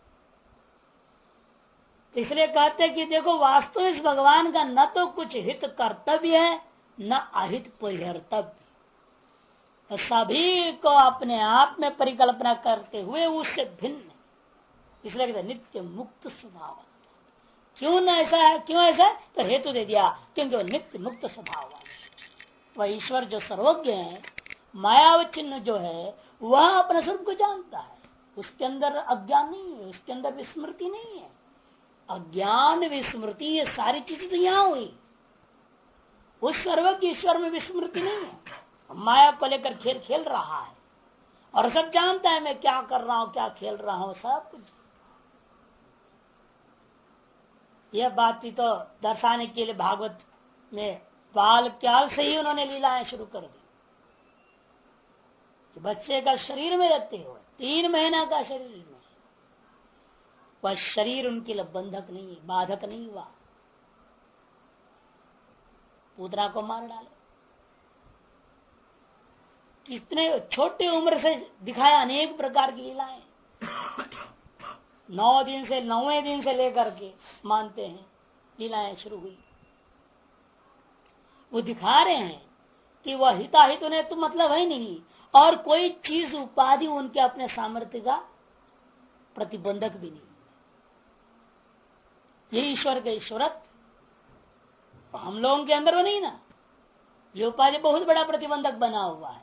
इसलिए कहते हैं कि देखो वास्तव इस भगवान का न तो कुछ हित कर्तव्य है न अहित परिहर्तव्य, तो सभी को अपने आप में परिकल्पना करते हुए उससे भिन्न। इसलिए कहते नित्य मुक्त स्वभाव। क्यों न ऐसा है? क्यों ऐसा है? तो हेतु दे दिया, क्योंकि वो नित्य मुक्त स्वभाव वाला। वह ईश्वर जो सर्वज्ञ है, मायावचिन्ह जो है, वह अपने स्वरूप को जानता है। उसके अंदर अज्ञान नहीं है, उसके अंदर विस्मृति नहीं है। अज्ञान विस्मृति ये सारी चीजें तो यहाँ हुई, उस सर्वज्ञ ईश्वर में विस्मृति नहीं है। माया को लेकर खेल खेल रहा है और सब जानता है मैं क्या कर रहा हूं, क्या खेल रहा हूं, सब कुछ। यह बात ही तो दर्शाने के लिए भागवत में बाल काल से ही उन्होंने लीलाएं शुरू कर दी कि बच्चे का शरीर में रहते हुए 3 महीना का शरीर में, वह शरीर उनके लिए बंधक नहीं है, बाधक नहीं हुआ। पुत्रा को मार डाले, कितने छोटे उम्र से दिखाया अनेक प्रकार की लीलाएं। 9वें दिन से लेकर के मानते हैं लीलाएं शुरू हुई। वो दिखा रहे हैं कि वह हिताहित उन्हें तो मतलब है नहीं, और कोई चीज उपाधि उनके अपने सामर्थ्य का प्रतिबंधक भी नहीं। ये ईश्वर के ईश्वरत हम लोगों के अंदर वो नहीं ना, ये उपाधि बहुत बड़ा प्रतिबंधक बना हुआ है।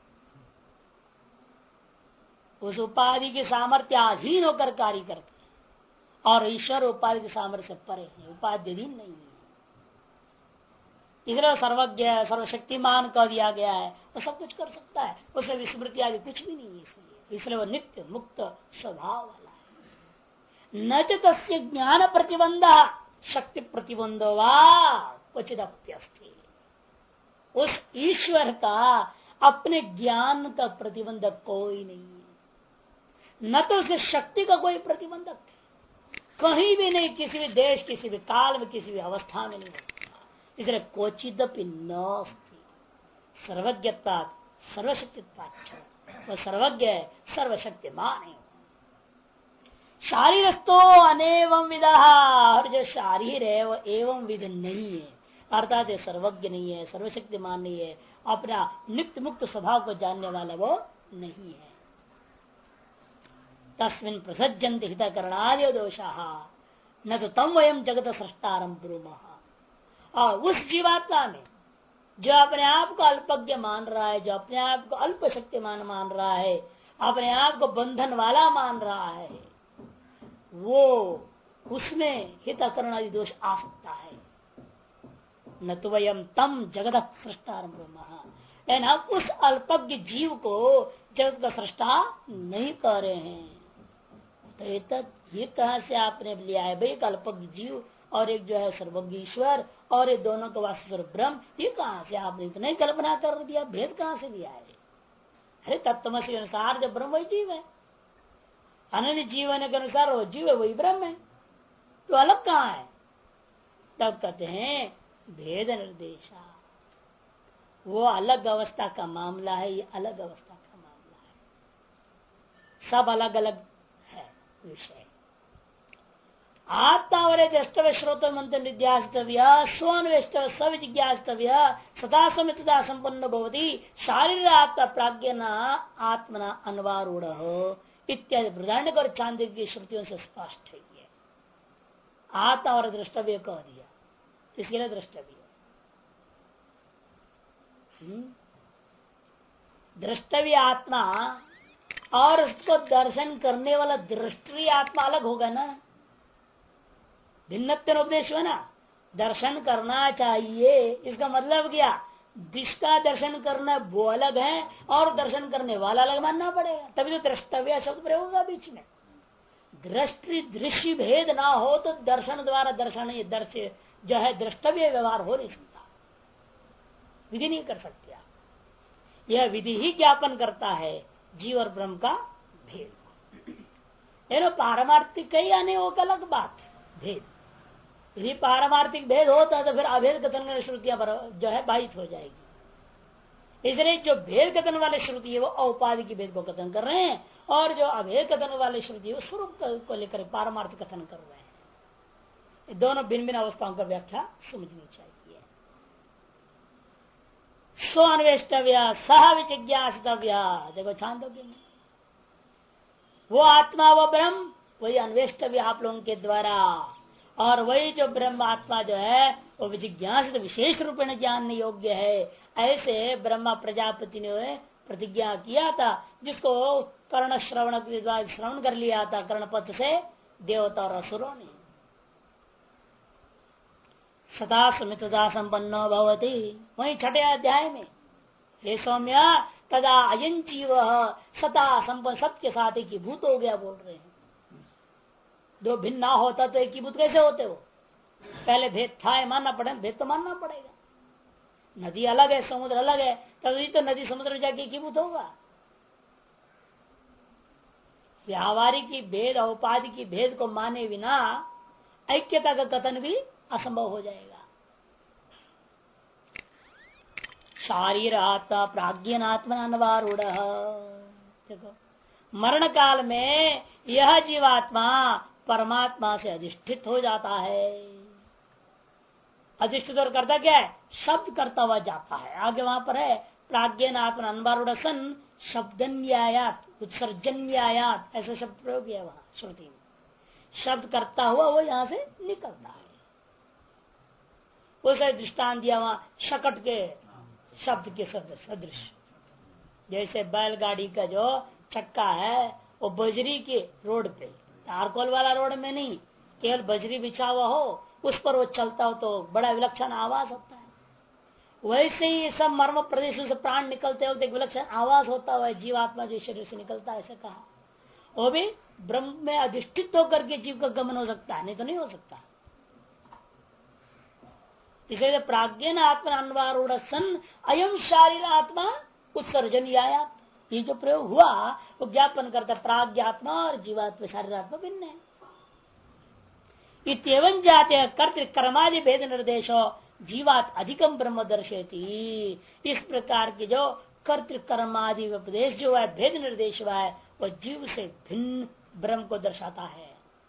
उस उपाधि के सामर्थ्य अधीन होकर कार्य करते हैं, और ईश्वर उपाधि के सामर्थ्य से परे है, उपाध्यधीन नहीं है। इसलिए सर्वज्ञ सर्वशक्तिमान कह दिया गया है, वो सब कुछ कर सकता है, उसमें विस्मृति आदि कुछ भी नहीं है। इसलिए वो नित्य मुक्त स्वभाव वाला है। न च तस्य ज्ञान प्रतिबंध शक्ति प्रतिबंधो वा क्वचिद अप्यस्ति। उस ईश्वर का अपने ज्ञान का प्रतिबंधक कोई नहीं है, न तो उसे शक्ति का कोई प्रतिबंधक कहीं भी नहीं, किसी भी देश, किसी भी काल में, किसी भी अवस्था में नहीं होता। इसलिए क्वचिदपि नास्ति। सर्वज्ञता सर्वशक्तित्वा, वह सर्वज्ञ है, सर्वशक्तिमान है। शारीरस्थो अनेवं विदा, और जो शारीर है वो एवं विध नहीं है, अर्थात सर्वज्ञ नहीं है, सर्वशक्तिमान नहीं है, अपना नित्य मुक्त स्वभाव को जानने वाला वो नहीं है। तस्मिन् प्रसज्जन्ते हितकरणादि दोषाः न तो तम वयम जगत सृष्टारं ब्रूमः। और उस जीवात्मा में जो अपने आप को अल्पज्ञ मान रहा है, जो अपने आप को अल्प शक्तिमान मान रहा है, अपने आप को बंधन वाला मान रहा है, वो उसमें हितकरण आदि दोष आ सकता है। न तो वयम तम जगत सृष्टारं ब्रूमः, लेकिन हम उस अल्पज्ञ जीव को जगत का सृष्टा नहीं कर रहे हैं। तो ये कहां से आपने लिया है भाई? एक अल्पज्ञ जीव और एक जो है सर्वज्ञ ईश्वर, और ये दोनों का वास्तव ब्रह्म, ये कहां से आपने इतनी कल्पना कर दिया? भेद कहां से दिया है? अरे तत्वमसि के अनुसार जब ब्रह्म वही जीव है, अनन्य जीवन के अनुसार वो जीव है वही ब्रह्म है, तो अलग कहां है? तब कहते हैं भेद निर्देशा, वो अलग अवस्था का मामला है, ये अलग अवस्था का मामला है, सब अलग अलग है विषय। आत्मावरे द्रष्टव्य श्रोत मंत्र निध्यास्तव्य स्वन्वेष्टव्य सविजिज्ञास्तव्य सदा समितदा संपन्न भवति शारीर आत्मा प्राज्ञ आत्मना अनवारूढ़ इत्यादि बृहदारण्यक और चांदिक की श्रुतियों से स्पष्ट है। आत्मा और द्रष्टव्य कह दिया, इसके लिए द्रष्टव्य द्रष्टव्य आत्मा और उसको दर्शन करने वाला दृष्टि आत्मा अलग होगा ना, भिन्नत्व उपदेश है ना। दर्शन करना चाहिए, इसका मतलब क्या? जिसका दर्शन करना वो अलग है और दर्शन करने वाला अलग मानना पड़ेगा, तभी तो द्रष्टव्य शब्द प्रयोग होगा बीच में। दृष्टि दृश्य भेद ना हो तो दर्शन द्वारा दर्शन दर्श्य जो है द्रष्टव्य व्यवहार हो नहीं सकता, विधि नहीं कर सकते। यह विधि ही ज्ञापन करता है जीव और ब्रह्म का भेद। ये पारमार्थिक कही आने वो अलग बात भेद। यदि पारमार्थिक भेद होता तो फिर अभेद कथन श्रुतियां जो है बाधित हो जाएगी। इसलिए जो भेद कथन वाले श्रुति है वो औपाधिक भेद को कथन कर रहे हैं, और जो अभेद कथन वाले श्रुति है वो स्वरूप को लेकर पारमार्थिक कथन कर रहे हैं। दोनों भिन्न भिन्न अवस्थाओं का व्याख्या समझनी चाहिए। स्व अन्वेष्टव्य सह विजिज्ञासितव्य, देखो छांदोग्य में वो आत्मा वो ब्रह्म वही अन्वेष्टव्य आप लोगों के द्वारा, और वही जो ब्रह्म आत्मा जो है वो विजिज्ञासित विशेष रूप में जानने योग्य है। ऐसे ब्रह्मा प्रजापति ने प्रतिज्ञा किया था, जिसको कर्ण श्रवण के द्वारा श्रवण कर लिया था कर्णपथ से देवता और असुरों ने। सदा सुमितदा संपन्नो भवति, वही छठे अध्याय में हे सौम्य तदा अयं जीव सता संपन्न, सत्य साथ एक ही भूत हो गया बोल रहे हैं। दो भिन्न ना होता तो एक ही भूत कैसे होते? वो पहले भेद था, मानना पड़े, भेद तो मानना पड़ेगा। नदी अलग है, समुद्र अलग है, तभी तो नदी समुद्र में जाके एक ही भूत होगा। व्यावहारिक की भेद औपाधि की भेद को माने बिना ऐक्यता का कथन भी असंभव हो जाएगा। शारीर आत्मा प्राज्ञनात्मा अनवारूढ़। देखो मरण काल में यह जीवात्मा परमात्मा से अधिष्ठित हो जाता है। अधिष्ठित और करता क्या है? शब्द करता हुआ जाता है। आगे वहां पर है प्राज्ञनात्मा अनवारूढ़ सन शब्दन्यायात उत्सर्जन्यायात, ऐसा शब्द प्रयोग किया वहां श्रुति में। शब्द करता हुआ वो यहां से निकलता है। उसे दृष्टांत दिया वहां शकट के शब्द के शब्द सदृश। जैसे बैलगाड़ी का जो चक्का है वो बजरी के रोड पे, तारकोल वाला रोड में नहीं, केवल बजरी बिछा हुआ हो उस पर वो चलता हो तो बड़ा विलक्षण आवाज होता है। वैसे ही सब मर्म प्रदेशों से प्राण निकलते हो तो एक विलक्षण आवाज होता हुआ जीवात्मा जो शरीर से निकलता है, ऐसे कहा। वो भी ब्रह्म में अधिष्ठित होकर के जीव का गमन हो सकता है, नहीं तो नहीं हो सकता। इसलिए प्राज्ञन आत्मा अन्वारूढ़ सन अयम शारीर आत्मा उत्सर्जन आया। ये जो प्रयोग हुआ वो ज्ञापन करता प्राज्ञात्मा और जीवात्मा शारीरात्मा भिन्न है। इतवन जाते कर्तृकर्मादि भेद निर्देशो जीवात अधिकम ब्रह्म दर्शेती। इस प्रकार के जो कर्तृकर्मादि उपदेश जो है भेद निर्देश हुआ है वह जीव से भिन्न ब्रह्म को दर्शाता है।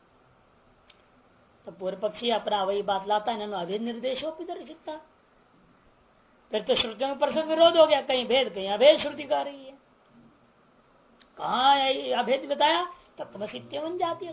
तो पूर्व पक्षी अपना वही बात लाता है, अभेद निर्देशों भी दर्शिता। फिर तो श्रुतियों में परस्पर विरोध हो गया, कहीं भेद कहीं अभेद श्रुति कह रही है। कहा अभेद बताया तत्वसित्यवन जाती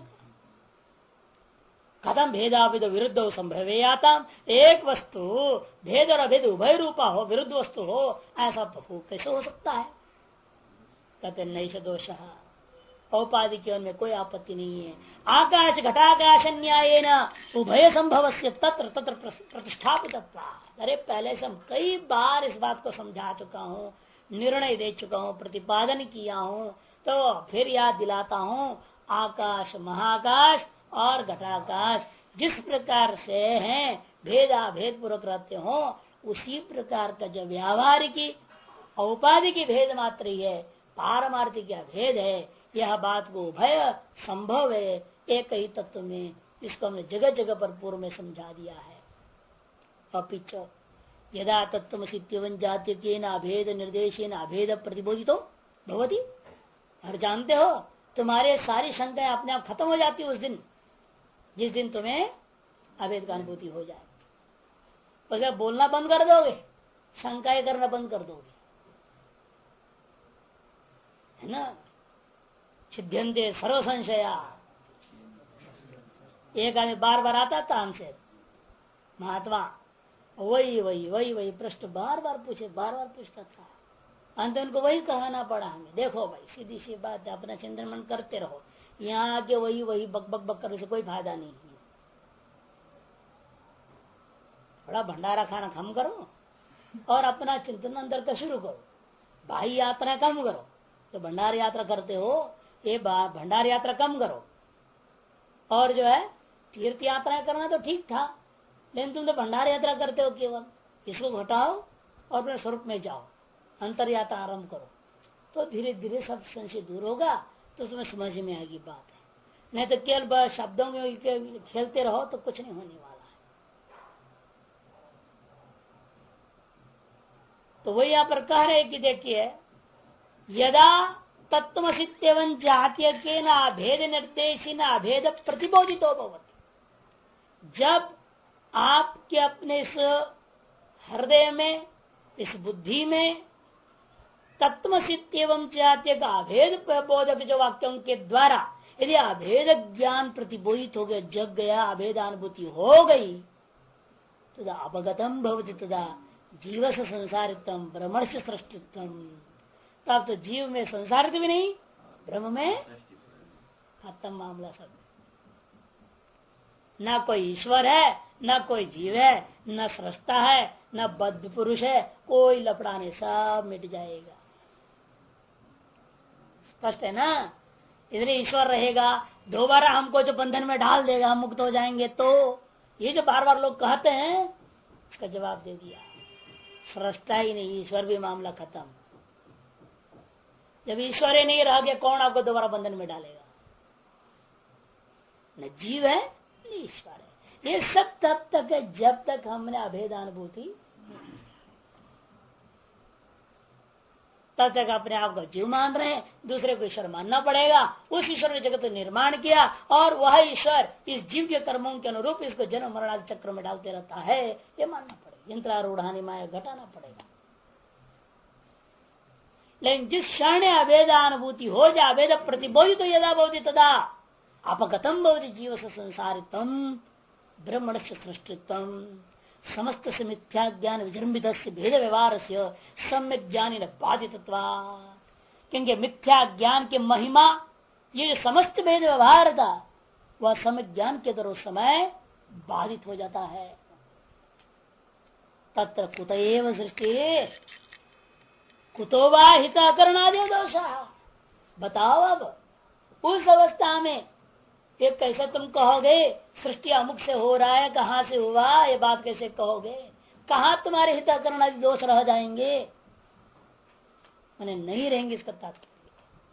कदम भेदाभिद विरुद्ध संभवेयाता। एक वस्तु भेद और अभेद उभय रूपा हो, विरुद्ध वस्तु हो, ऐसा तो कैसे हो सकता है? कहते नहीं से दोष औपाधि के में कोई आपत्ति नहीं है। आकाश घटाकाश न्याय न उभय संभव से तत्र तत्र प्रतिष्ठापित। अरे पहले से हम कई बार इस बात को समझा चुका हूँ, निर्णय दे चुका हूँ, प्रतिपादन किया हूँ, तो फिर याद दिलाता हूँ। आकाश महाकाश और घटाकाश जिस प्रकार से हैं भेदा भेद पूर्वक रहते हो, उसी प्रकार का जो व्यावहारिकी औपाधि की भेद मात्र ही है, पारमार्थिक भेद है। यह बात को उभय संभव है एक ही तत्व में। इसको हमने जगह जगह पर पूर्व में समझा दिया है। अपिच यदा तत्वमसित्यवन जाति के न अभेद निर्देश न अभेद प्रतिबोधितो भवती। और जानते हो तुम्हारे सारी शंकाएं अपने आप खत्म हो जाती है उस दिन, जिस दिन तुम्हें अभेद का अनुभूति हो जाए। तो क्या बोलना बंद कर दोगे, शंकाएं करना बंद कर दोगे, है ना? छिद्यंते सर्व संशया। एक आदमी बार बार आता था हमसे, महात्मा वही वही वही वही प्रश्न बार बार पूछता था। अंत उनको वही कहना पड़ा हमें, देखो भाई सीधी सी बात है, अपना चिंतन मन करते रहो, यहाँ आके वही वही बक बक बक करने से कोई फायदा नहीं है। थोड़ा भंडारा खाना कम करो और अपना चिंतन अंदर का शुरू करो। बाह्य यात्रा कम करो, तो भंडार यात्रा करते हो ये भंडार यात्रा कम करो। और जो है तीर्थ यात्रा करना तो ठीक था, लेकिन तुम तो भंडार यात्रा करते हो केवल। इसको घटाओ और अपने स्वरूप में जाओ, अंतर यात्रा आरंभ करो, तो धीरे धीरे सब संशय दूर होगा, तो तुम्हें समझ में आएगी बात है। नहीं तो केवल शब्दों में खेलते रहो तो कुछ नहीं होने वाला है। तो वही यहाँ पर कह रहे कि देखिए यदा तत्वसित्यवन जातीय के न अभेद निर्देशी न अभेद प्रतिबोधित हो, जब आपके अपने इस हृदय में इस बुद्धि में तत्वसित एवं जातीय का अभेद बोधक जो वाक्यों के द्वारा यदि अभेद ज्ञान प्रतिबोधित हो गया, जग गया, अभेदानुभूति हो गई, तदा अपगतम भवति तदा जीव से संसारितम भ्रमण से सृष्टित्वम। तब तो जीव में संसारित भी नहीं, ब्रह्म में खत्म मामला सब। न कोई ईश्वर है, न कोई जीव है, न सृष्टा है, न बद्ध पुरुष है, कोई लफड़ा नहीं, सब मिट जाएगा। स्पष्ट है ना? इधर ईश्वर रहेगा, दोबारा हमको जो बंधन में डाल देगा, हम मुक्त हो जाएंगे। तो ये जो बार बार लोग कहते हैं, इसका जवाब दे दिया, सृष्टा ही नहीं, ईश्वर भी मामला खत्म। जब ईश्वर ही नहीं रह गया, कौन आपको दोबारा बंधन में डालेगा? न जीव है न ईश्वर है। ये सब तब तक है जब तक हमने अभेदानुभूति, तब तक अपने आप को जीव मान रहे हैं, दूसरे को ईश्वर मानना पड़ेगा। उस ईश्वर ने जगत को निर्माण किया और वह ईश्वर इस जीव के कर्मों के अनुरूप इसको जन्म मरण चक्र में डालते रहता है, ये मानना पड़ेगा। यंत्रारूढ़ानी माया घटाना पड़ेगा। लेकिन जिस क्षण अभेदानुभूति हो जाए, अभेद प्रतिबोधित तो यदा भवति तदा अपगतम भवति जीव से संसारितम ब्रह्मण से सृष्टित्वम समस्त से मिथ्या ज्ञान विजृंभित भेद व्यवहार से सम्यक ज्ञानी न बाधितत्वा। क्योंकि मिथ्या ज्ञान के महिमा, ये जो समस्त भेद व्यवहार था, वह सम्यक ज्ञान के दर समय बाधित हो जाता है। तत्र कुतएव सृष्टि कुतो वा हितकरणादि दोषा। बताओ अब उस अवस्था में ये कैसे तुम कहोगे सृष्टि अमुक से हो रहा है, कहां से हुआ, ये बात कैसे कहोगे? कहां तुम्हारे हितकरण आदि दोष रह जाएंगे? मैंने नहीं रहेंगे। इसका तात्पर्य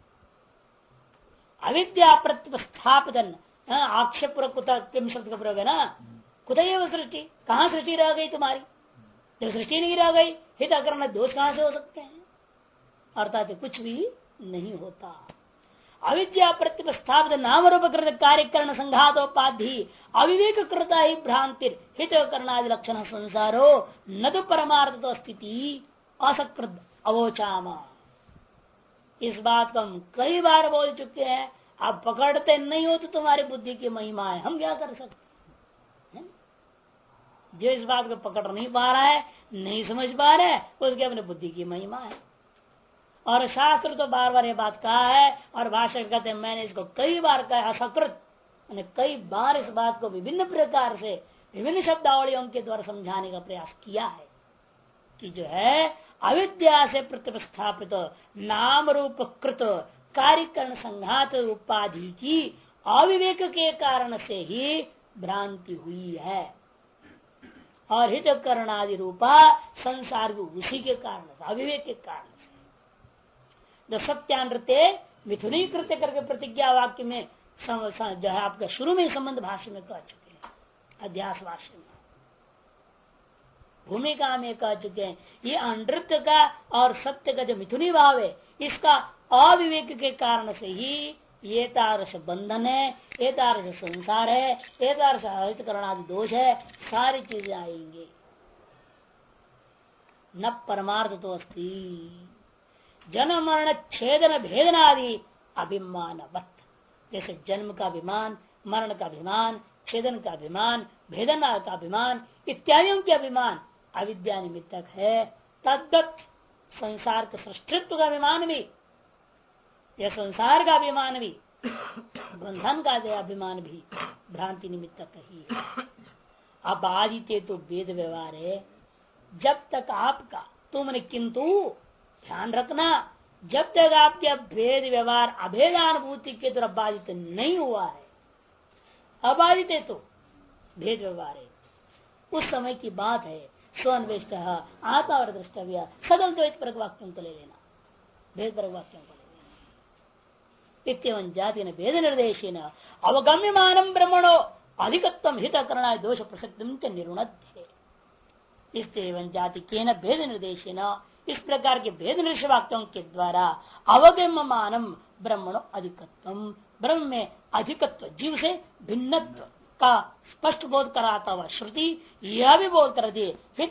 अविद्या प्रतिस्थापित आक्षेप किम शब्द का प्रयोग है ना, कुतएव सृष्टि, कहां सृष्टि रह गई तुम्हारी? जब सृष्टि नहीं रह गई, हितकरण दोष कहां से हो सकते हैं? अर्थात कुछ भी नहीं होता। अविद्या प्रतिपस्थापित नाम रूप कृत कार्यकरण संघातोपाधि अविवेक कृता ही भ्रांति हित करणादि लक्षण संसारो न तो परमार्थ तो स्थिति असकृत अवोचाम। इस बात को हम कई बार बोल चुके हैं। आप पकड़ते नहीं हो तो तुम्हारी बुद्धि की महिमा है, हम क्या कर सकते हैं? जो इस बात को पकड़ नहीं पा रहा है, नहीं समझ पा रहा है, उसके अपने बुद्धि की महिमा है। और शास्त्र तो बार बार ये बात कहा है, और भाषा कहते हैं मैंने इसको कई बार कहा, असकृत। मैंने कई बार इस बात को विभिन्न प्रकार से विभिन्न शब्दावलियों के द्वारा समझाने का प्रयास किया है कि जो है अविद्या से प्रतिस्थापित नाम रूप कृत कार्यकरण संघात उपाधि की अविवेक के कारण से ही भ्रांति हुई है, और हित करणादि रूपा संसार भी उसी के कारण से, अविवेक के कारण से। जो सत्यानृत्य मिथुनी कृत्य करके प्रतिज्ञा वाक्य में जो है आपका शुरू में संबंध भाष्य में कह चुके हैं, अध्यास भाष्य में भूमिका में कह चुके हैं। ये अनृत्य का और सत्य का जो मिथुनी भाव है, इसका अविवेक के कारण से ही ये तारस बंधन है, ये तारस संसार है, ये तारस हित करणादि दोष है, सारी चीजें आएंगे। न परमार्थ तो अस्ति जन्म मरण छेदन भेदनादि अभिमानवत। जैसे जन्म का अभिमान, मरण का अभिमान, छेदन का अभिमान, भेदन का अभिमान इत्यादियों के अभिमान अविद्या निमित्तक है, तद्दत संसार के सृष्टित्व का अभिमान भी, यह संसार का अभिमान भी, बंधन का अभिमान भी भ्रांति निमित्तक ही है। अब आदित्य तो वेद व्यवहार है। जब तक आपका तुमने, किंतु ध्यान रखना, जब तक आपके भेद व्यवहार अभेदानुभूति के द्वारा बाधित नहीं हुआ है, अबाधित है तो भेद व्यवहार है, उस समय की बात है। स्वन्वेष्ट आत्मा और द्रष्टव्य सदल द्वैत परक वाक्यों को ले लेना, भेद परक वाक्यों को ले लेना। इत्यवन जाति न भेद निर्देश न अवगम्यमानम ब्रह्मणो अधिकत्व हित करना दोष प्रसक्तम च निरुणध्य। इस जाति के न भेद निर्देश न, इस प्रकार के भेद निर्देश वाक्यों के द्वारा अवगम्यमानम ब्रह्मणो अधिकत्व, ब्रह्म में अधिकत्व, जीव से भिन्नत्व का स्पष्ट बोध कराता हुआ श्रुति यह भी बोध कर दी हित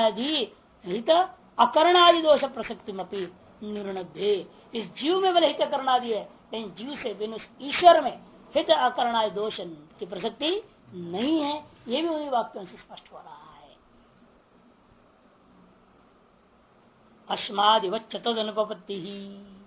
अकरणादि दोष प्रसक्ति में निर्णय। इस जीव में भले हित करणादि है, लेकिन जीव से भिन्न ईश्वर में हित अकरणादि दोष की प्रसक्ति नहीं है। ये भी उन्हीं वाक्यों से स्पष्ट हो रहा है। अस्मादिवत चतुर्दनुपत्ति ही